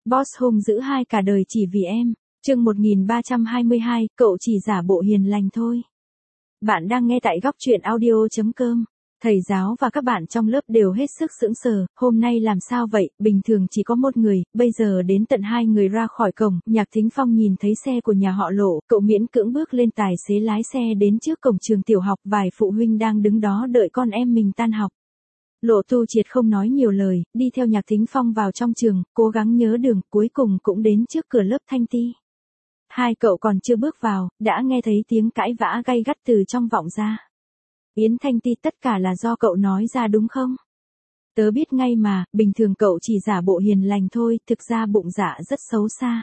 Boss hung dữ hai cả đời chỉ vì em. Chương 1322, cậu chỉ giả bộ hiền lành thôi. Bạn đang nghe tại góc truyện audio.com. Thầy giáo và các bạn trong lớp đều hết sức sững sờ, hôm nay làm sao vậy, bình thường chỉ có một người, bây giờ đến tận hai người ra khỏi cổng. Nhạc Thính Phong nhìn thấy xe của nhà họ Lộ, cậu miễn cưỡng bước lên tài xế lái xe đến trước cổng trường tiểu học, vài phụ huynh đang đứng đó đợi con em mình tan học. Lộ Tu Triệt không nói nhiều lời, đi theo Nhạc Thính Phong vào trong trường, cố gắng nhớ đường, cuối cùng cũng đến trước cửa lớp Thanh Ti. Hai cậu còn chưa bước vào, đã nghe thấy tiếng cãi vã gay gắt từ trong vọng ra. Yến Thanh Ti, tất cả là do cậu nói ra đúng không? Tớ biết ngay mà, bình thường cậu chỉ giả bộ hiền lành thôi, thực ra bụng dạ rất xấu xa.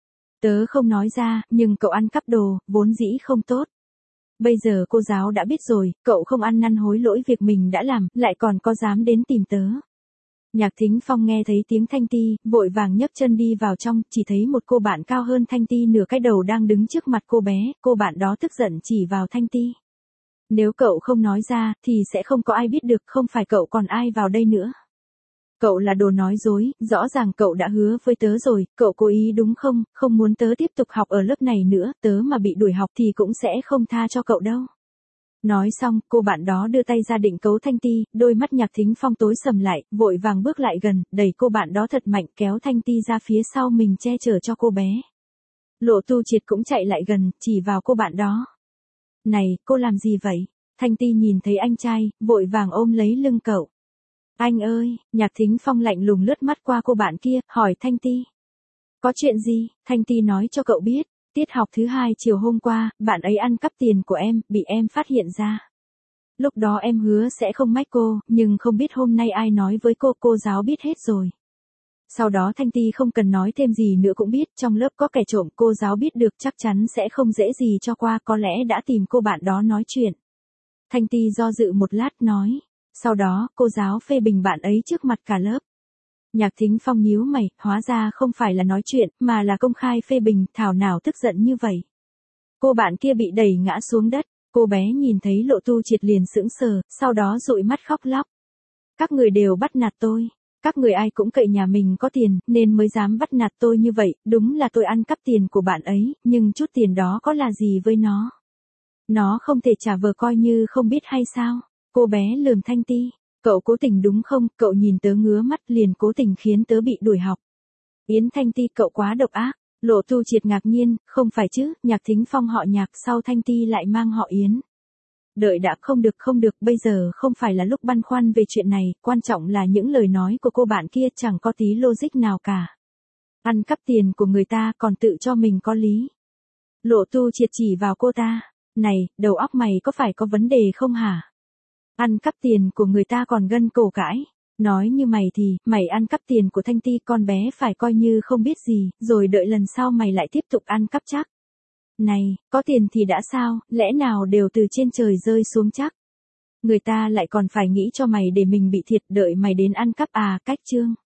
Tớ không nói ra, nhưng cậu ăn cắp đồ, vốn dĩ không tốt. Bây giờ cô giáo đã biết rồi, cậu không ăn năn hối lỗi việc mình đã làm, lại còn có dám đến tìm tớ. Nhạc Thính Phong nghe thấy tiếng Thanh Ti, vội vàng nhấc chân đi vào trong, chỉ thấy một cô bạn cao hơn Thanh Ti nửa cái đầu đang đứng trước mặt cô bé, cô bạn đó tức giận chỉ vào Thanh Ti. Nếu cậu không nói ra, thì sẽ không có ai biết được, không phải cậu còn ai vào đây nữa. Cậu là đồ nói dối, rõ ràng cậu đã hứa với tớ rồi, cậu cố ý đúng không, không muốn tớ tiếp tục học ở lớp này nữa, tớ mà bị đuổi học thì cũng sẽ không tha cho cậu đâu. Nói xong, cô bạn đó đưa tay ra định cấu Thanh Ti, đôi mắt Nhạc Thính Phong tối sầm lại, vội vàng bước lại gần, đẩy cô bạn đó thật mạnh, kéo Thanh Ti ra phía sau mình che chở cho cô bé. Lộ Tu Triệt cũng chạy lại gần, chỉ vào cô bạn đó. Này, cô làm gì vậy? Thanh Ti nhìn thấy anh trai, vội vàng ôm lấy lưng cậu. Anh ơi, Nhạc Thính Phong lạnh lùng lướt mắt qua cô bạn kia, hỏi Thanh Ti. Có chuyện gì? Thanh Ti nói cho cậu biết. Tiết học thứ 2 chiều hôm qua, bạn ấy ăn cắp tiền của em, bị em phát hiện ra. Lúc đó em hứa sẽ không mách cô, nhưng không biết hôm nay ai nói với cô giáo biết hết rồi. Sau đó Thanh Ti không cần nói thêm gì nữa cũng biết, trong lớp có kẻ trộm, cô giáo biết được chắc chắn sẽ không dễ gì cho qua, có lẽ đã tìm cô bạn đó nói chuyện. Thanh Ti do dự một lát nói, sau đó, cô giáo phê bình bạn ấy trước mặt cả lớp. Nhạc Thính Phong nhíu mày, hóa ra không phải là nói chuyện, mà là công khai phê bình, thảo nào tức giận như vậy. Cô bạn kia bị đẩy ngã xuống đất, cô bé nhìn thấy Lộ Tu Triệt liền sững sờ, sau đó dụi mắt khóc lóc. Các người đều bắt nạt tôi, các người ai cũng cậy nhà mình có tiền, nên mới dám bắt nạt tôi như vậy, đúng là tôi ăn cắp tiền của bạn ấy, nhưng chút tiền đó có là gì với nó? Nó không thể trả vờ coi như không biết hay sao? Cô bé lườm Thanh Ti. Cậu cố tình đúng không, cậu nhìn tớ ngứa mắt liền cố tình khiến tớ bị đuổi học. Yến Thanh Ti, cậu quá độc ác. Lộ Tu Triệt ngạc nhiên, không phải chứ, Nhạc Thính Phong họ Nhạc, sau Thanh Ti lại mang họ Yến. Đợi đã, không được, bây giờ không phải là lúc băn khoăn về chuyện này, quan trọng là những lời nói của cô bạn kia chẳng có tí logic nào cả. Ăn cắp tiền của người ta còn tự cho mình có lý. Lộ Tu Triệt chỉ vào cô ta, này, đầu óc mày có phải có vấn đề không hả? Ăn cắp tiền của người ta còn gân cổ cãi. Nói như mày thì, mày ăn cắp tiền của Thanh Ti, con bé phải coi như không biết gì, rồi đợi lần sau mày lại tiếp tục ăn cắp chắc. Này, có tiền thì đã sao, lẽ nào đều từ trên trời rơi xuống chắc. Người ta lại còn phải nghĩ cho mày để mình bị thiệt, đợi mày đến ăn cắp à, cách chương.